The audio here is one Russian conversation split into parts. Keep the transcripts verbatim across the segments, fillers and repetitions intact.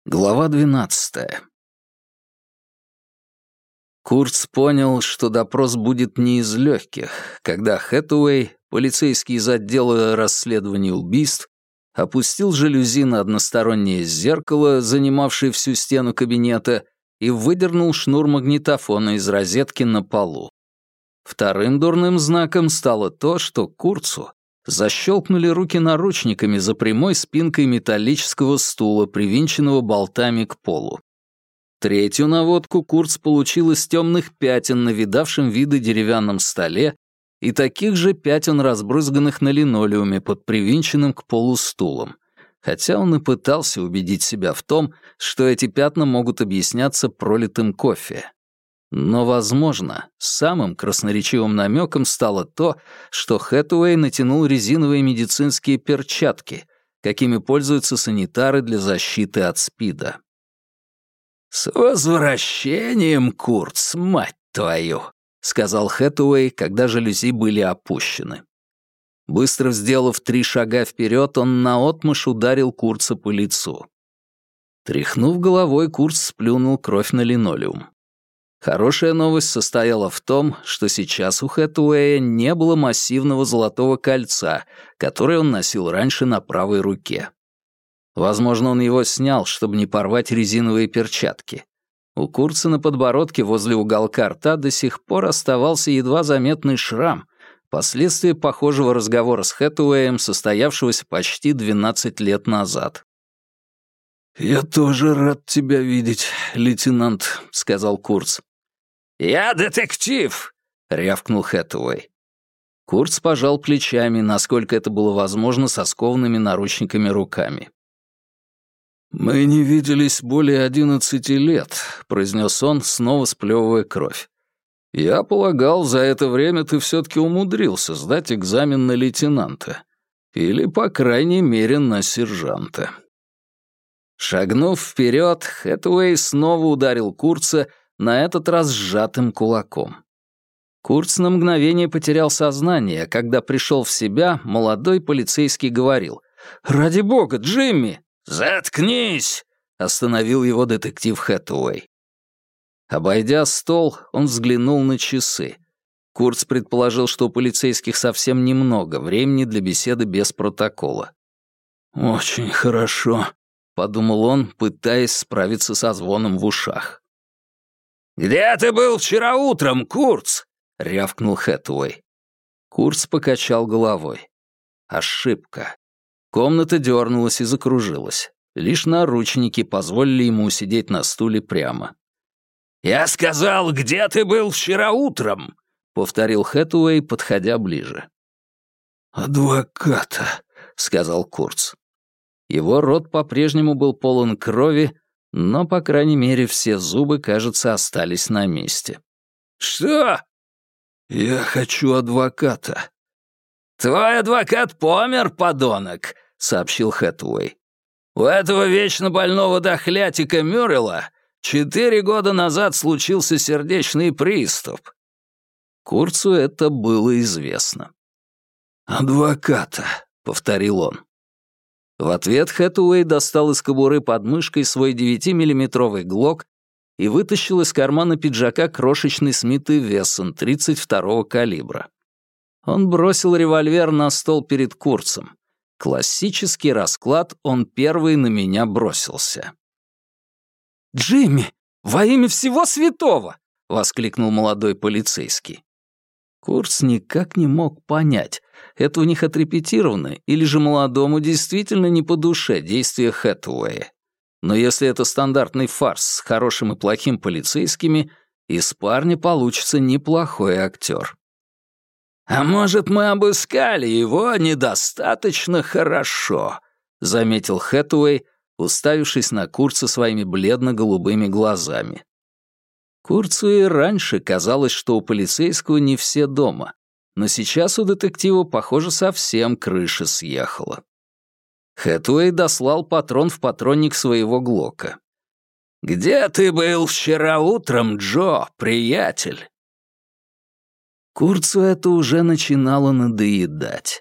Глава двенадцатая. Курц понял, что допрос будет не из легких, когда Хэтэуэй, полицейский из отдела расследования убийств, опустил жалюзи на одностороннее зеркало, занимавшее всю стену кабинета, и выдернул шнур магнитофона из розетки на полу. Вторым дурным знаком стало то, что Курцу защелкнули руки наручниками за прямой спинкой металлического стула, привинченного болтами к полу. Третью наводку Курц получил из темных пятен на видавшем виды деревянном столе и таких же пятен, разбрызганных на линолеуме под привинченным к полу стулом, хотя он и пытался убедить себя в том, что эти пятна могут объясняться пролитым кофе. Но, возможно, самым красноречивым намеком стало то, что Хэтэуэй натянул резиновые медицинские перчатки, какими пользуются санитары для защиты от СПИДа. «С возвращением, Курц, мать твою!» — сказал Хэтэуэй, когда жалюзи были опущены. Быстро сделав три шага вперед, он наотмашь ударил Курца по лицу. Тряхнув головой, Курц сплюнул кровь на линолеум. Хорошая новость состояла в том, что сейчас у Хэтэуэя не было массивного золотого кольца, которое он носил раньше на правой руке. Возможно, он его снял, чтобы не порвать резиновые перчатки. У Курца на подбородке возле уголка рта до сих пор оставался едва заметный шрам, последствия похожего разговора с Хэтэуэем, состоявшегося почти двенадцать лет назад. «Я тоже рад тебя видеть, лейтенант», — сказал Курц. «Я детектив!» — рявкнул Хэтэуэй. Курц пожал плечами, насколько это было возможно со скованными наручниками руками. «Мы не виделись более одиннадцати лет», — произнес он, снова сплевывая кровь. «Я полагал, за это время ты все-таки умудрился сдать экзамен на лейтенанта. Или, по крайней мере, на сержанта». Шагнув вперед, Хэтэуэй снова ударил Курца, на этот раз сжатым кулаком. Курц на мгновение потерял сознание, когда пришел в себя, молодой полицейский говорил: «Ради бога, Джимми!» «Заткнись!» — остановил его детектив Хэтэуэй. Обойдя стол, он взглянул на часы. Курц предположил, что у полицейских совсем немного времени для беседы без протокола. «Очень хорошо», — подумал он, пытаясь справиться со звоном в ушах. «Где ты был вчера утром, Курц?» — рявкнул Хэтэуэй. Курц покачал головой. Ошибка. Комната дернулась и закружилась. Лишь наручники позволили ему сидеть на стуле прямо. «Я сказал, где ты был вчера утром?» — повторил Хэтэуэй, подходя ближе. «Адвоката», — сказал Курц. Его рот по-прежнему был полон крови, но, по крайней мере, все зубы, кажется, остались на месте. «Что?» «Я хочу адвоката». «Твой адвокат помер, подонок», — сообщил Хэтэуэй. «У этого вечно больного дохлятика Мюррелла четыре года назад случился сердечный приступ». Курцу это было известно. «Адвоката», — повторил он. В ответ Хэтэуэй достал из кобуры под мышкой свой девятимиллиметровый глок и вытащил из кармана пиджака крошечный Смит и Вессон тридцать второго калибра. Он бросил револьвер на стол перед Курцем. Классический расклад «он первый на меня бросился». «Джимми, во имя всего святого!» — воскликнул молодой полицейский. Курц никак не мог понять, это у них отрепетировано, или же молодому действительно не по душе действия Хэтэуэя. Но если это стандартный фарс с хорошим и плохим полицейскими, из парня получится неплохой актер. «А может, мы обыскали его недостаточно хорошо», — заметил Хэтэуэй, уставившись на Курца своими бледно-голубыми глазами. Курцу и раньше казалось, что у полицейского не все дома, но сейчас у детектива, похоже, совсем крыша съехала. Хэтэуэй дослал патрон в патронник своего глока. «Где ты был вчера утром, Джо, приятель?» Курцу это уже начинало надоедать.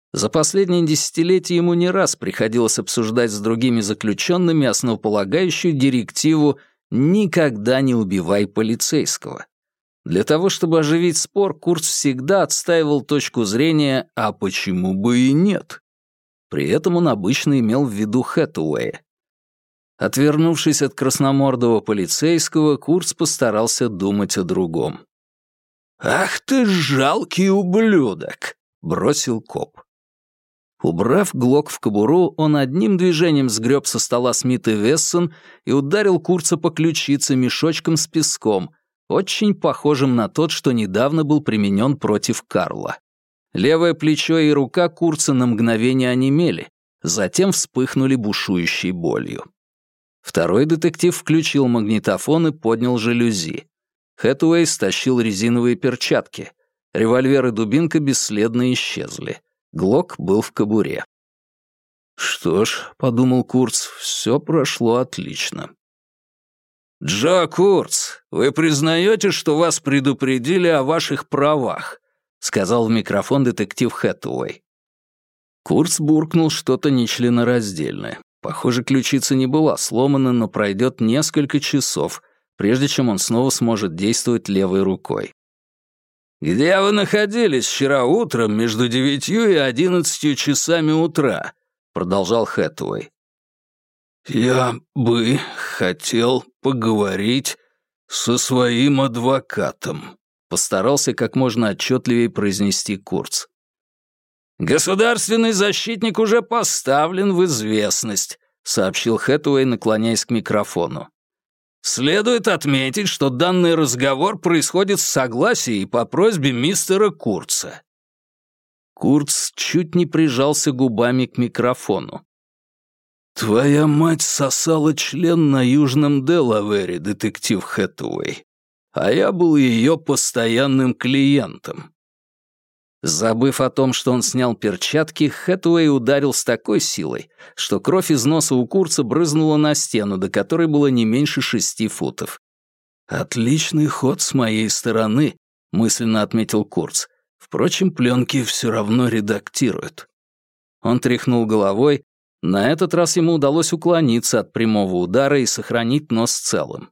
За последние десятилетия ему не раз приходилось обсуждать с другими заключенными основополагающую директиву «никогда не убивай полицейского». Для того, чтобы оживить спор, Курц всегда отстаивал точку зрения «а почему бы и нет?». При этом он обычно имел в виду Хэтэуэя. Отвернувшись от красномордого полицейского, Курц постарался думать о другом. «Ах ты жалкий ублюдок!» — бросил коп. Убрав глок в кобуру, он одним движением сгреб со стола Смит и Вессон и ударил Курца по ключице мешочком с песком, очень похожим на тот, что недавно был применен против Карла. Левое плечо и рука Курца на мгновение онемели, затем вспыхнули бушующей болью. Второй детектив включил магнитофон и поднял жалюзи. Хэтэуэй стащил резиновые перчатки. Револьвер и дубинка бесследно исчезли. Глок был в кобуре. «Что ж», — подумал Курц, — «все прошло отлично». «Джо Курц, вы признаете, что вас предупредили о ваших правах?» — сказал в микрофон детектив Хэтэуэй. Курц буркнул что-то нечленораздельное. Похоже, ключица не была сломана, но пройдет несколько часов, прежде чем он снова сможет действовать левой рукой. «Где вы находились вчера утром между девятью и одиннадцатью часами утра?» — продолжал Хэтэуэй. «Я бы хотел поговорить со своим адвокатом», — постарался как можно отчетливее произнести Курц. «Государственный защитник уже поставлен в известность», — сообщил Хэтэуэй, наклоняясь к микрофону. «Следует отметить, что данный разговор происходит в согласии и по просьбе мистера Курца». Курц чуть не прижался губами к микрофону. «Твоя мать сосала член на Южном Делавере, детектив Хэтэуэй, а я был ее постоянным клиентом». Забыв о том, что он снял перчатки, Хэтэуэй ударил с такой силой, что кровь из носа у Курца брызнула на стену, до которой было не меньше шести футов. «Отличный ход с моей стороны», — мысленно отметил Курц. «Впрочем, пленки все равно редактируют». Он тряхнул головой. На этот раз ему удалось уклониться от прямого удара и сохранить нос целым.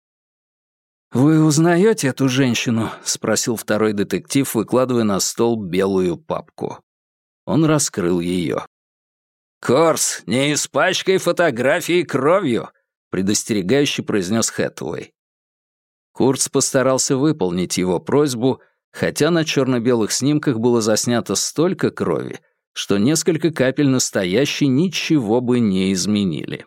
«Вы узнаете эту женщину?» — спросил второй детектив, выкладывая на стол белую папку. Он раскрыл ее. «Корс, не испачкай фотографии кровью!» — предостерегающе произнес Хэтэуэй. Курц постарался выполнить его просьбу, хотя на черно-белых снимках было заснято столько крови, что несколько капель настоящей ничего бы не изменили.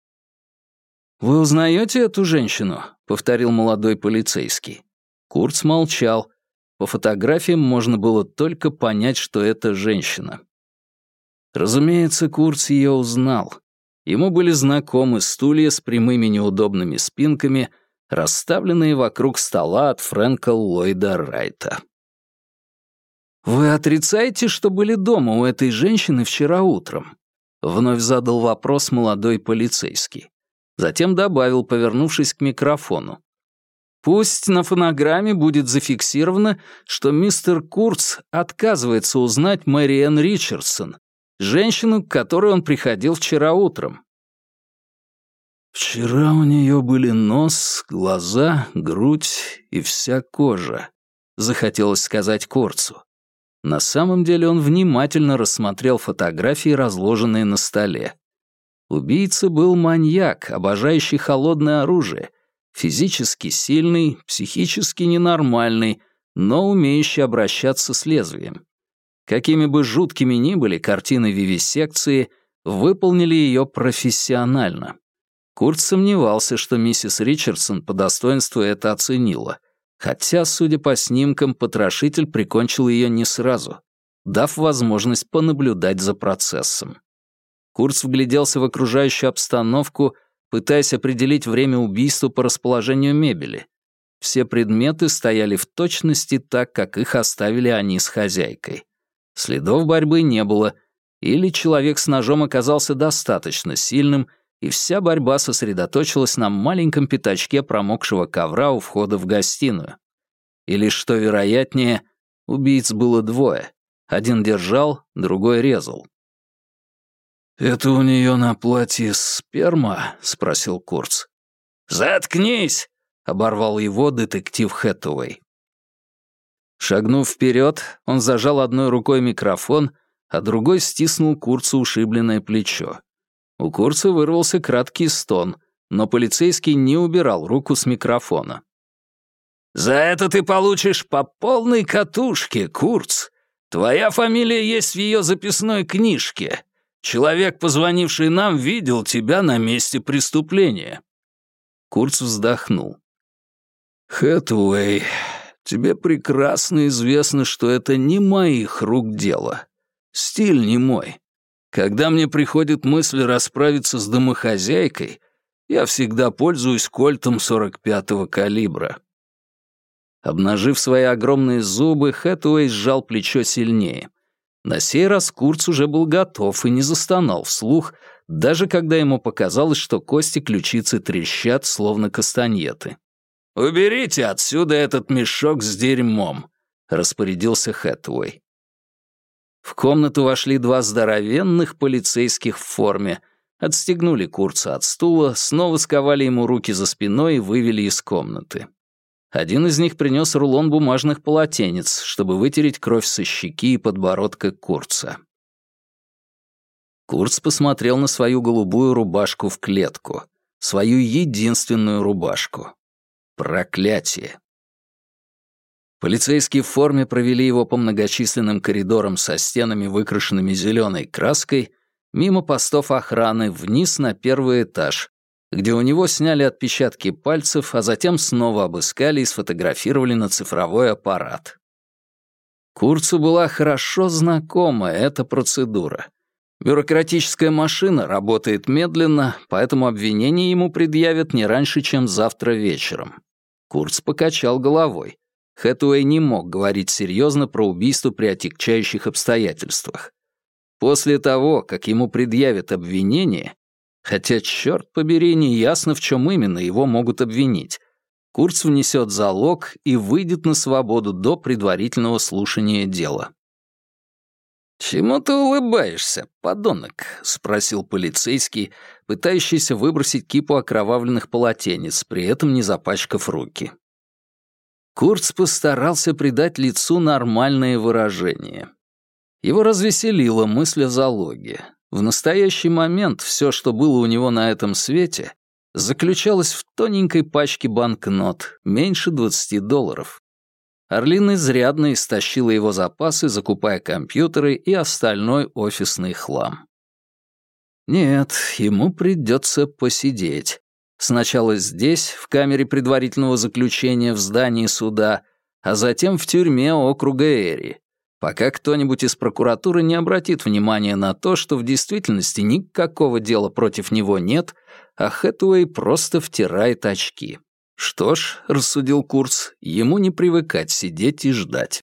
«Вы узнаете эту женщину?» — повторил молодой полицейский. Курц молчал. По фотографиям можно было только понять, что это женщина. Разумеется, Курц ее узнал. Ему были знакомы стулья с прямыми неудобными спинками, расставленные вокруг стола от Фрэнка Ллойда Райта. «Вы отрицаете, что были дома у этой женщины вчера утром?» — вновь задал вопрос молодой полицейский. Затем добавил, повернувшись к микрофону. «Пусть на фонограмме будет зафиксировано, что мистер Курц отказывается узнать Мэриэн Ричардсон, женщину, к которой он приходил вчера утром». «Вчера у нее были нос, глаза, грудь и вся кожа», — захотелось сказать Курцу. На самом деле он внимательно рассмотрел фотографии, разложенные на столе. Убийца был маньяк, обожающий холодное оружие, физически сильный, психически ненормальный, но умеющий обращаться с лезвием. Какими бы жуткими ни были картины вивисекции, выполнили ее профессионально. Курц сомневался, что миссис Ричардсон по достоинству это оценила, хотя, судя по снимкам, потрошитель прикончил ее не сразу, дав возможность понаблюдать за процессом. Курц вгляделся в окружающую обстановку, пытаясь определить время убийства по расположению мебели. Все предметы стояли в точности так, как их оставили они с хозяйкой. Следов борьбы не было, или человек с ножом оказался достаточно сильным, и вся борьба сосредоточилась на маленьком пятачке промокшего ковра у входа в гостиную. Или, что вероятнее, убийц было двое. Один держал, другой резал. «Это у нее на платье сперма?» — спросил Курц. «Заткнись!» — оборвал его детектив Хэтэуэй. Шагнув вперед, он зажал одной рукой микрофон, а другой стиснул Курцу ушибленное плечо. У Курца вырвался краткий стон, но полицейский не убирал руку с микрофона. «За это ты получишь по полной катушке, Курц. Твоя фамилия есть в ее записной книжке. Человек, позвонивший нам, видел тебя на месте преступления». Курц вздохнул. «Хэтэуэй, тебе прекрасно известно, что это не моих рук дело. Стиль не мой. Когда мне приходит мысль расправиться с домохозяйкой, я всегда пользуюсь кольтом сорок пятого калибра». Обнажив свои огромные зубы, Хэтэуэй сжал плечо сильнее. На сей раз Курц уже был готов и не застонал вслух, даже когда ему показалось, что кости ключицы трещат, словно кастаньеты. «Уберите отсюда этот мешок с дерьмом», — распорядился Хэтэуэй. В комнату вошли два здоровенных полицейских в форме, отстегнули Курца от стула, снова сковали ему руки за спиной и вывели из комнаты. Один из них принес рулон бумажных полотенец, чтобы вытереть кровь со щеки и подбородка Курца. Курц посмотрел на свою голубую рубашку в клетку, свою единственную рубашку. Проклятие. Полицейские в форме провели его по многочисленным коридорам со стенами, выкрашенными зеленой краской, мимо постов охраны, вниз на первый этаж, где у него сняли отпечатки пальцев, а затем снова обыскали и сфотографировали на цифровой аппарат. Курцу была хорошо знакома эта процедура. Бюрократическая машина работает медленно, поэтому обвинение ему предъявят не раньше, чем завтра вечером. Курц покачал головой. Хэтэуэй не мог говорить серьезно про убийство при отягчающих обстоятельствах. После того, как ему предъявят обвинение, хотя, черт побери, неясно, в чем именно его могут обвинить, Курц внесет залог и выйдет на свободу до предварительного слушания дела. «Чему ты улыбаешься, подонок?» — спросил полицейский, пытающийся выбросить кипу окровавленных полотенец, при этом не запачкав руки. Курц постарался придать лицу нормальное выражение. Его развеселила мысль о залоге. В настоящий момент все, что было у него на этом свете, заключалось в тоненькой пачке банкнот, меньше двадцати долларов. Орлин изрядно истощила его запасы, закупая компьютеры и остальной офисный хлам. Нет, ему придется посидеть. Сначала здесь, в камере предварительного заключения в здании суда, а затем в тюрьме округа Эри, пока кто-нибудь из прокуратуры не обратит внимания на то, что в действительности никакого дела против него нет, а Хэтэуэй просто втирает очки. Что ж, рассудил Курц, ему не привыкать сидеть и ждать.